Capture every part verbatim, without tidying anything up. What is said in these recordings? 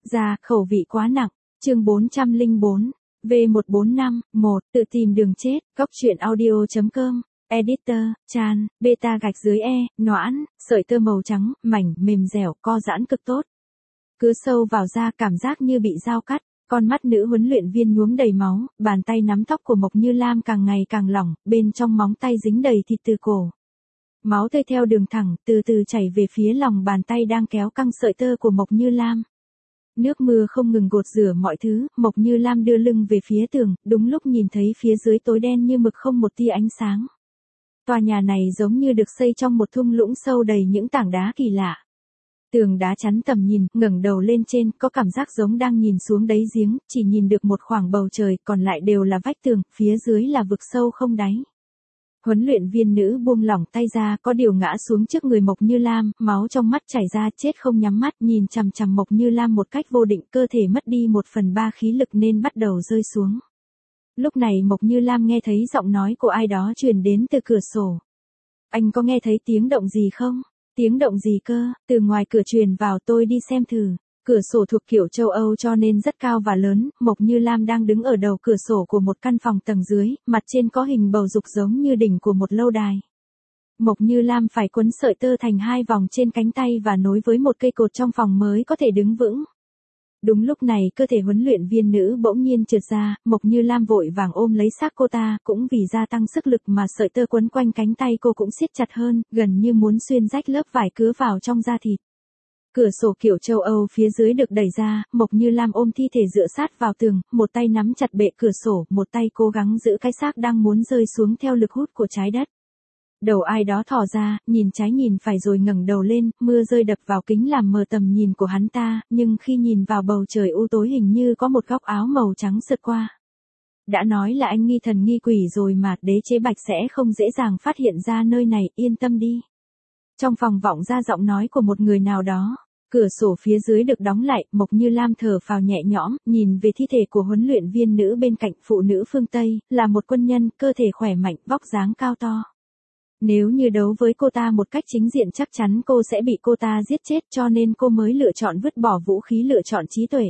Ra, khẩu vị quá nặng. Chương bốn trăm lẻ bốn. V một bốn năm, một, tự tìm đường chết, góc truyện audio chấm com. Editor, Chan, beta gạch dưới E, noãn, sợi tơ màu trắng, mảnh, mềm dẻo, co giãn cực tốt. Cứ sâu vào da cảm giác như bị dao cắt, con mắt nữ huấn luyện viên nhuốm đầy máu, bàn tay nắm tóc của Mộc Như Lam càng ngày càng lỏng, bên trong móng tay dính đầy thịt từ cổ. Máu tươi theo đường thẳng, từ từ chảy về phía lòng bàn tay đang kéo căng sợi tơ của Mộc Như Lam. Nước mưa không ngừng gột rửa mọi thứ, Mộc Như Lam đưa lưng về phía tường, đúng lúc nhìn thấy phía dưới tối đen như mực không một tia ánh sáng. Tòa nhà này giống như được xây trong một thung lũng sâu đầy những tảng đá kỳ lạ. Tường đá chắn tầm nhìn, ngẩng đầu lên trên, có cảm giác giống đang nhìn xuống đáy giếng, chỉ nhìn được một khoảng bầu trời, còn lại đều là vách tường, phía dưới là vực sâu không đáy. Huấn luyện viên nữ buông lỏng tay ra, có điều ngã xuống trước người Mộc Như Lam, máu trong mắt chảy ra, chết không nhắm mắt, nhìn chằm chằm Mộc Như Lam một cách vô định, cơ thể mất đi một phần ba khí lực nên bắt đầu rơi xuống. Lúc này Mộc Như Lam nghe thấy giọng nói của ai đó truyền đến từ cửa sổ. Anh có nghe thấy tiếng động gì không? Tiếng động gì cơ? Từ ngoài cửa truyền vào, tôi đi xem thử. Cửa sổ thuộc kiểu châu Âu cho nên rất cao và lớn, Mộc Như Lam đang đứng ở đầu cửa sổ của một căn phòng tầng dưới, mặt trên có hình bầu dục giống như đỉnh của một lâu đài. Mộc Như Lam phải quấn sợi tơ thành hai vòng trên cánh tay và nối với một cây cột trong phòng mới có thể đứng vững. Đúng lúc này cơ thể huấn luyện viên nữ bỗng nhiên trượt ra, Mộc Như Lam vội vàng ôm lấy xác cô ta, cũng vì gia tăng sức lực mà sợi tơ quấn quanh cánh tay cô cũng siết chặt hơn, gần như muốn xuyên rách lớp vải cứa vào trong da thịt. Cửa sổ kiểu châu Âu phía dưới được đẩy ra, Mộc Như Lam ôm thi thể dựa sát vào tường, một tay nắm chặt bệ cửa sổ, một tay cố gắng giữ cái xác đang muốn rơi xuống theo lực hút của trái đất. Đầu ai đó thò ra, nhìn trái nhìn phải rồi ngẩng đầu lên, mưa rơi đập vào kính làm mờ tầm nhìn của hắn ta, nhưng khi nhìn vào bầu trời u tối hình như có một góc áo màu trắng sượt qua. Đã nói là anh nghi thần nghi quỷ rồi mà, đế chế Bạch sẽ không dễ dàng phát hiện ra nơi này, yên tâm đi. Trong phòng vọng ra giọng nói của một người nào đó. Cửa sổ phía dưới được đóng lại, Mộc Như Lam thở phào nhẹ nhõm, nhìn về thi thể của huấn luyện viên nữ bên cạnh, phụ nữ phương Tây, là một quân nhân, cơ thể khỏe mạnh, vóc dáng cao to. Nếu như đấu với cô ta một cách chính diện chắc chắn cô sẽ bị cô ta giết chết, cho nên cô mới lựa chọn vứt bỏ vũ khí, lựa chọn trí tuệ.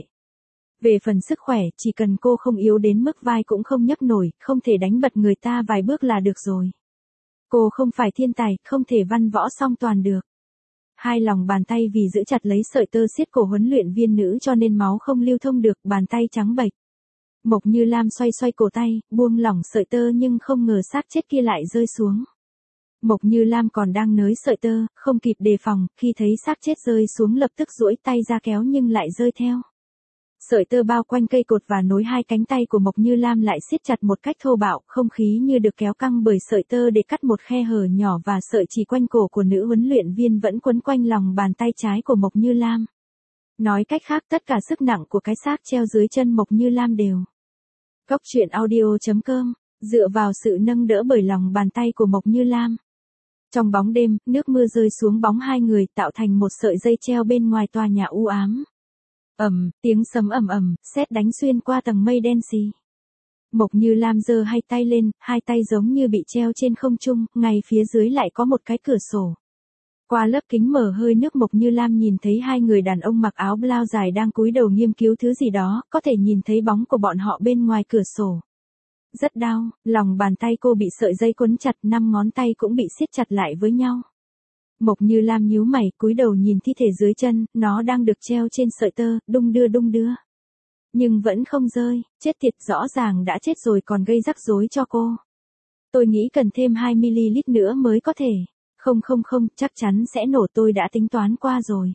Về phần sức khỏe, chỉ cần cô không yếu đến mức vai cũng không nhấc nổi, không thể đánh bật người ta vài bước là được rồi. Cô không phải thiên tài, không thể văn võ song toàn được. Hai lòng bàn tay vì giữ chặt lấy sợi tơ siết cổ huấn luyện viên nữ cho nên máu không lưu thông được, bàn tay trắng bệch. Mộc Như Lam xoay xoay cổ tay, buông lỏng sợi tơ nhưng không ngờ xác chết kia lại rơi xuống. Mộc Như Lam còn đang nới sợi tơ, không kịp đề phòng, khi thấy xác chết rơi xuống lập tức duỗi tay ra kéo nhưng lại rơi theo. Sợi tơ bao quanh cây cột và nối hai cánh tay của Mộc Như Lam lại siết chặt một cách thô bạo, không khí như được kéo căng bởi sợi tơ để cắt một khe hở nhỏ và sợi chỉ quanh cổ của nữ huấn luyện viên vẫn quấn quanh lòng bàn tay trái của Mộc Như Lam. Nói cách khác tất cả sức nặng của cái xác treo dưới chân Mộc Như Lam đều. Góc truyện audio chấm com, dựa vào sự nâng đỡ bởi lòng bàn tay của Mộc Như Lam. Trong bóng đêm, nước mưa rơi xuống bóng hai người tạo thành một sợi dây treo bên ngoài tòa nhà u ám. Ầm, tiếng sấm ầm ầm, sét đánh xuyên qua tầng mây đen xì. Mộc Như Lam giơ hai tay lên, hai tay giống như bị treo trên không trung, ngay phía dưới lại có một cái cửa sổ. Qua lớp kính mở hơi nước Mộc Như Lam nhìn thấy hai người đàn ông mặc áo blau dài đang cúi đầu nghiên cứu thứ gì đó, có thể nhìn thấy bóng của bọn họ bên ngoài cửa sổ. Rất đau, lòng bàn tay cô bị sợi dây quấn chặt, năm ngón tay cũng bị siết chặt lại với nhau. Mộc Như Lam nhíu mày, cúi đầu nhìn thi thể dưới chân, nó đang được treo trên sợi tơ, đung đưa đung đưa. Nhưng vẫn không rơi, chết tiệt, rõ ràng đã chết rồi còn gây rắc rối cho cô. Tôi nghĩ cần thêm hai mi-li-lít nữa mới có thể. Không không không, chắc chắn sẽ nổ, tôi đã tính toán qua rồi.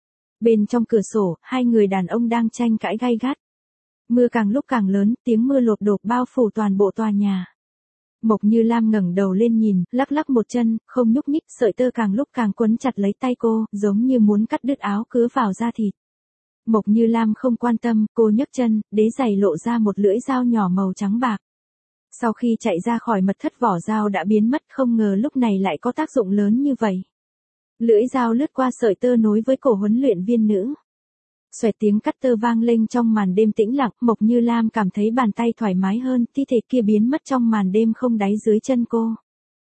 Bên trong cửa sổ, hai người đàn ông đang tranh cãi gay gắt. Mưa càng lúc càng lớn, tiếng mưa lộp độp bao phủ toàn bộ tòa nhà. Mộc Như Lam ngẩng đầu lên nhìn, lắc lắc một chân, không nhúc nhích, sợi tơ càng lúc càng quấn chặt lấy tay cô, giống như muốn cắt đứt áo cứa vào da thịt. Mộc Như Lam không quan tâm, cô nhấc chân, đế giày lộ ra một lưỡi dao nhỏ màu trắng bạc. Sau khi chạy ra khỏi mật thất vỏ dao đã biến mất, không ngờ lúc này lại có tác dụng lớn như vậy. Lưỡi dao lướt qua sợi tơ nối với cổ huấn luyện viên nữ. Xoẹt tiếng cắt tơ vang lên trong màn đêm tĩnh lặng, Mộc Như Lam cảm thấy bàn tay thoải mái hơn, thi thể kia biến mất trong màn đêm không đáy dưới chân cô.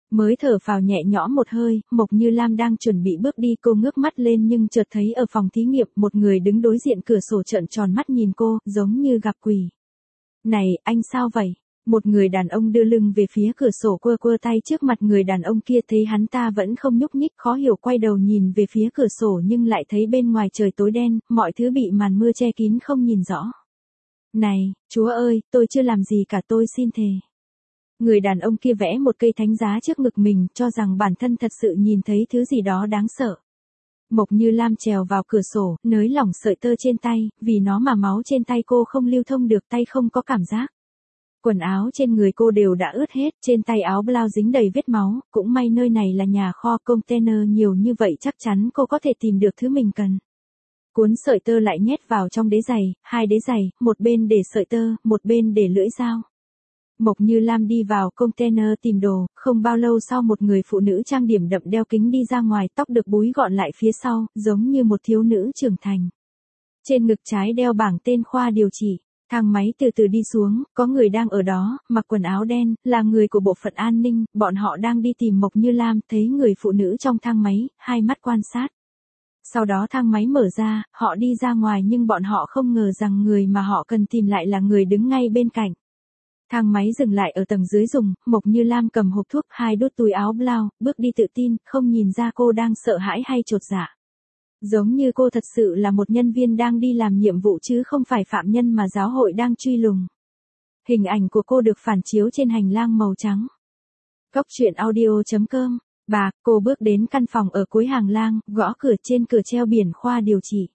Mới thở phào nhẹ nhõm một hơi, Mộc Như Lam đang chuẩn bị bước đi, cô ngước mắt lên nhưng chợt thấy ở phòng thí nghiệm một người đứng đối diện cửa sổ trợn tròn mắt nhìn cô, giống như gặp quỷ. Này, anh sao vậy? Một người đàn ông đưa lưng về phía cửa sổ quơ quơ tay trước mặt người đàn ông kia, thấy hắn ta vẫn không nhúc nhích, khó hiểu quay đầu nhìn về phía cửa sổ nhưng lại thấy bên ngoài trời tối đen, mọi thứ bị màn mưa che kín không nhìn rõ. Này, Chúa ơi, tôi chưa làm gì cả, tôi xin thề. Người đàn ông kia vẽ một cây thánh giá trước ngực mình, cho rằng bản thân thật sự nhìn thấy thứ gì đó đáng sợ. Mộc Như Lam trèo vào cửa sổ, nới lỏng sợi tơ trên tay, vì nó mà máu trên tay cô không lưu thông được, tay không có cảm giác. Quần áo trên người cô đều đã ướt hết, trên tay áo blau dính đầy vết máu, cũng may nơi này là nhà kho container nhiều như vậy chắc chắn cô có thể tìm được thứ mình cần. Cuốn sợi tơ lại nhét vào trong đế giày, hai đế giày, một bên để sợi tơ, một bên để lưỡi dao. Mộc Như Lam đi vào container tìm đồ, không bao lâu sau một người phụ nữ trang điểm đậm đeo kính đi ra ngoài, tóc được búi gọn lại phía sau, giống như một thiếu nữ trưởng thành. Trên ngực trái đeo bảng tên khoa điều trị. Thang máy từ từ đi xuống, có người đang ở đó, mặc quần áo đen, là người của bộ phận an ninh, bọn họ đang đi tìm Mộc Như Lam, thấy người phụ nữ trong thang máy, hai mắt quan sát. Sau đó thang máy mở ra, họ đi ra ngoài nhưng bọn họ không ngờ rằng người mà họ cần tìm lại là người đứng ngay bên cạnh. Thang máy dừng lại ở tầng dưới dùng, Mộc Như Lam cầm hộp thuốc, hai đút túi áo blau, bước đi tự tin, không nhìn ra cô đang sợ hãi hay chột dạ. Giống như cô thật sự là một nhân viên đang đi làm nhiệm vụ chứ không phải phạm nhân mà giáo hội đang truy lùng. Hình ảnh của cô được phản chiếu trên hành lang màu trắng. Cóc truyện audio chấm com. Bà, cô bước đến căn phòng ở cuối hành lang, gõ cửa, trên cửa treo biển khoa điều trị.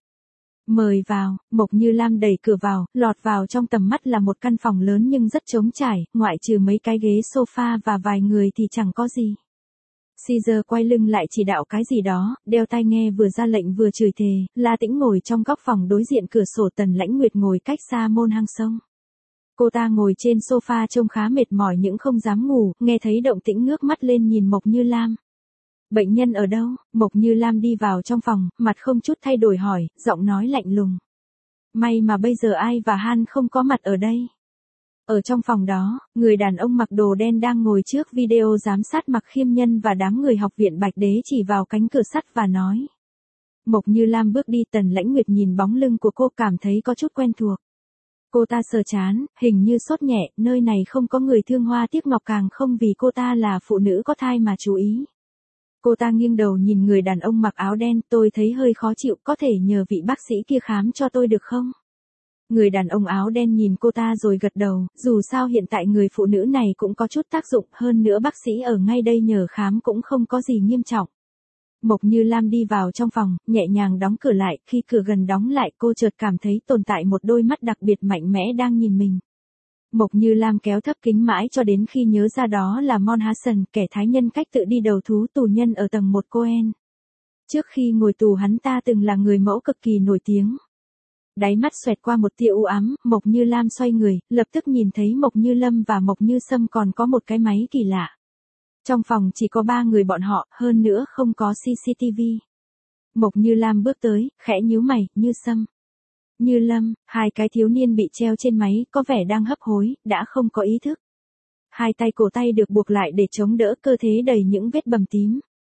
Mời vào, Mộc Như Lam đẩy cửa vào, lọt vào trong tầm mắt là một căn phòng lớn nhưng rất trống trải, ngoại trừ mấy cái ghế sofa và vài người thì chẳng có gì. Caesar quay lưng lại chỉ đạo cái gì đó, đeo tai nghe vừa ra lệnh vừa chửi thề, La Tĩnh ngồi trong góc phòng đối diện cửa sổ, Tần Lãnh Nguyệt ngồi cách xa môn hang sông. Cô ta ngồi trên sofa trông khá mệt mỏi nhưng không dám ngủ, nghe thấy động tĩnh ngước mắt lên nhìn Mộc Như Lam. Bệnh nhân ở đâu? Mộc Như Lam đi vào trong phòng, mặt không chút thay đổi hỏi, giọng nói lạnh lùng. May mà bây giờ ai và Han không có mặt ở đây. Ở trong phòng đó, người đàn ông mặc đồ đen đang ngồi trước video giám sát Mạc Khiêm Nhân và đám người học viện Bạch Đế chỉ vào cánh cửa sắt và nói. Mộc Như Lam bước đi, Tần Lãnh Nguyệt nhìn bóng lưng của cô cảm thấy có chút quen thuộc. Cô ta sờ chán, hình như sốt nhẹ, nơi này không có người thương hoa tiếc ngọc, càng không vì cô ta là phụ nữ có thai mà chú ý. Cô ta nghiêng đầu nhìn người đàn ông mặc áo đen, tôi thấy hơi khó chịu, có thể nhờ vị bác sĩ kia khám cho tôi được không? Người đàn ông áo đen nhìn cô ta rồi gật đầu, dù sao hiện tại người phụ nữ này cũng có chút tác dụng, hơn nữa bác sĩ ở ngay đây nhờ khám cũng không có gì nghiêm trọng. Mộc Như Lam đi vào trong phòng, nhẹ nhàng đóng cửa lại, khi cửa gần đóng lại cô chợt cảm thấy tồn tại một đôi mắt đặc biệt mạnh mẽ đang nhìn mình. Mộc Như Lam kéo thấp kính mãi cho đến khi nhớ ra đó là Mon Hassan, kẻ thái nhân cách tự đi đầu thú, tù nhân ở tầng một Coen. Trước khi ngồi tù hắn ta từng là người mẫu cực kỳ nổi tiếng. Đáy mắt xoẹt qua một tia u ám, Mộc Như Lam xoay người, lập tức nhìn thấy Mộc Như Lâm và Mộc Như Sâm còn có một cái máy kỳ lạ. Trong phòng chỉ có ba người bọn họ, hơn nữa không có xê xê tê vê. Mộc Như Lam bước tới, khẽ nhíu mày, Như Sâm, Như Lâm, hai cái thiếu niên bị treo trên máy, có vẻ đang hấp hối, đã không có ý thức. Hai tay cổ tay được buộc lại để chống đỡ, cơ thể đầy những vết bầm tím.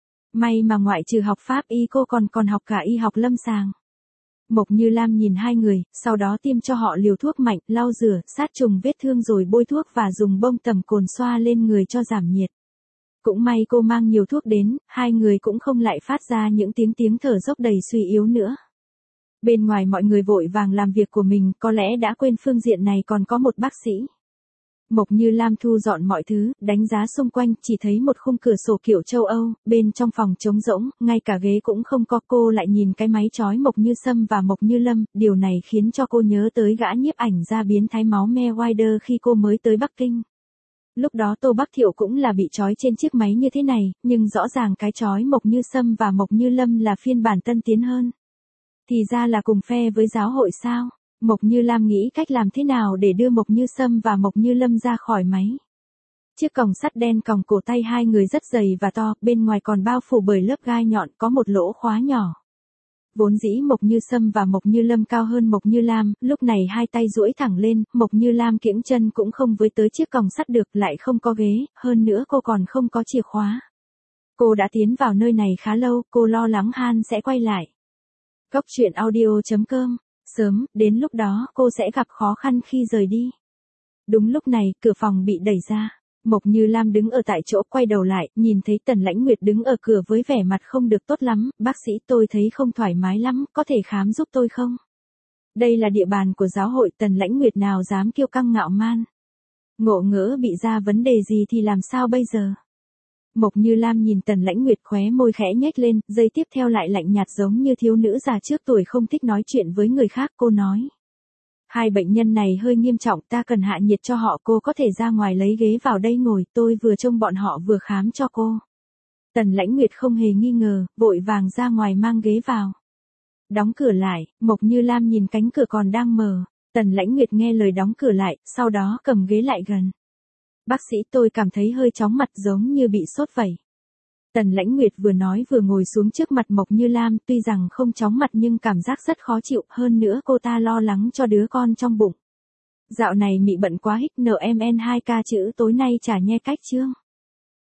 May mà ngoại trừ học pháp y cô còn còn học cả y học lâm sàng. Mộc Như Lam nhìn hai người, sau đó tiêm cho họ liều thuốc mạnh, lau rửa, sát trùng vết thương rồi bôi thuốc và dùng bông tẩm cồn xoa lên người cho giảm nhiệt. Cũng may cô mang nhiều thuốc đến, hai người cũng không lại phát ra những tiếng tiếng thở dốc đầy suy yếu nữa. Bên ngoài mọi người vội vàng làm việc của mình, có lẽ đã quên phương diện này còn có một bác sĩ. Mộc Như Lam thu dọn mọi thứ, đánh giá xung quanh, chỉ thấy một khung cửa sổ kiểu châu Âu, bên trong phòng trống rỗng, ngay cả ghế cũng không có. Cô lại nhìn cái máy chói Mộc Như Sâm và Mộc Như Lâm, điều này khiến cho cô nhớ tới gã nhiếp ảnh gia biến thái máu me Wider khi cô mới tới Bắc Kinh. Lúc đó Tô Bắc Thiệu cũng là bị trói trên chiếc máy như thế này, nhưng rõ ràng cái trói Mộc Như Sâm và Mộc Như Lâm là phiên bản tân tiến hơn. Thì ra là cùng phe với giáo hội sao? Mộc Như Lam nghĩ cách làm thế nào để đưa Mộc Như Sâm và Mộc Như Lâm ra khỏi máy. Chiếc còng sắt đen còng cổ tay hai người rất dày và to, bên ngoài còn bao phủ bởi lớp gai nhọn, có một lỗ khóa nhỏ. Vốn dĩ Mộc Như Sâm và Mộc Như Lâm cao hơn Mộc Như Lam, lúc này hai tay duỗi thẳng lên, Mộc Như Lam kiễng chân cũng không với tới chiếc còng sắt được, lại không có ghế, hơn nữa cô còn không có chìa khóa. Cô đã tiến vào nơi này khá lâu, cô lo lắng Han sẽ quay lại. Cốc truyện audio chấm com, sớm, đến lúc đó cô sẽ gặp khó khăn khi rời đi. Đúng lúc này, cửa phòng bị đẩy ra. Mộc Như Lam đứng ở tại chỗ quay đầu lại, nhìn thấy Tần Lãnh Nguyệt đứng ở cửa với vẻ mặt không được tốt lắm, bác sĩ tôi thấy không thoải mái lắm, có thể khám giúp tôi không? Đây là địa bàn của giáo hội, Tần Lãnh Nguyệt nào dám kiêu căng ngạo man. Ngộ ngỡ bị ra vấn đề gì thì làm sao bây giờ? Mộc Như Lam nhìn Tần Lãnh Nguyệt khóe môi khẽ nhếch lên, giây tiếp theo lại lạnh nhạt giống như thiếu nữ già trước tuổi không thích nói chuyện với người khác, cô nói. Hai bệnh nhân này hơi nghiêm trọng, ta cần hạ nhiệt cho họ, cô có thể ra ngoài lấy ghế vào đây ngồi, tôi vừa trông bọn họ vừa khám cho cô. Tần Lãnh Nguyệt không hề nghi ngờ, vội vàng ra ngoài mang ghế vào. Đóng cửa lại, Mộc Như Lam nhìn cánh cửa còn đang mở, Tần Lãnh Nguyệt nghe lời đóng cửa lại, sau đó cầm ghế lại gần. Bác sĩ tôi cảm thấy hơi chóng mặt giống như bị sốt vậy. Tần Lãnh Nguyệt vừa nói vừa ngồi xuống trước mặt Mộc Như Lam, tuy rằng không chóng mặt nhưng cảm giác rất khó chịu, hơn nữa cô ta lo lắng cho đứa con trong bụng. Dạo này mị bận quá hít nờ em en hai ca chữ tối nay chả nghe cách chương.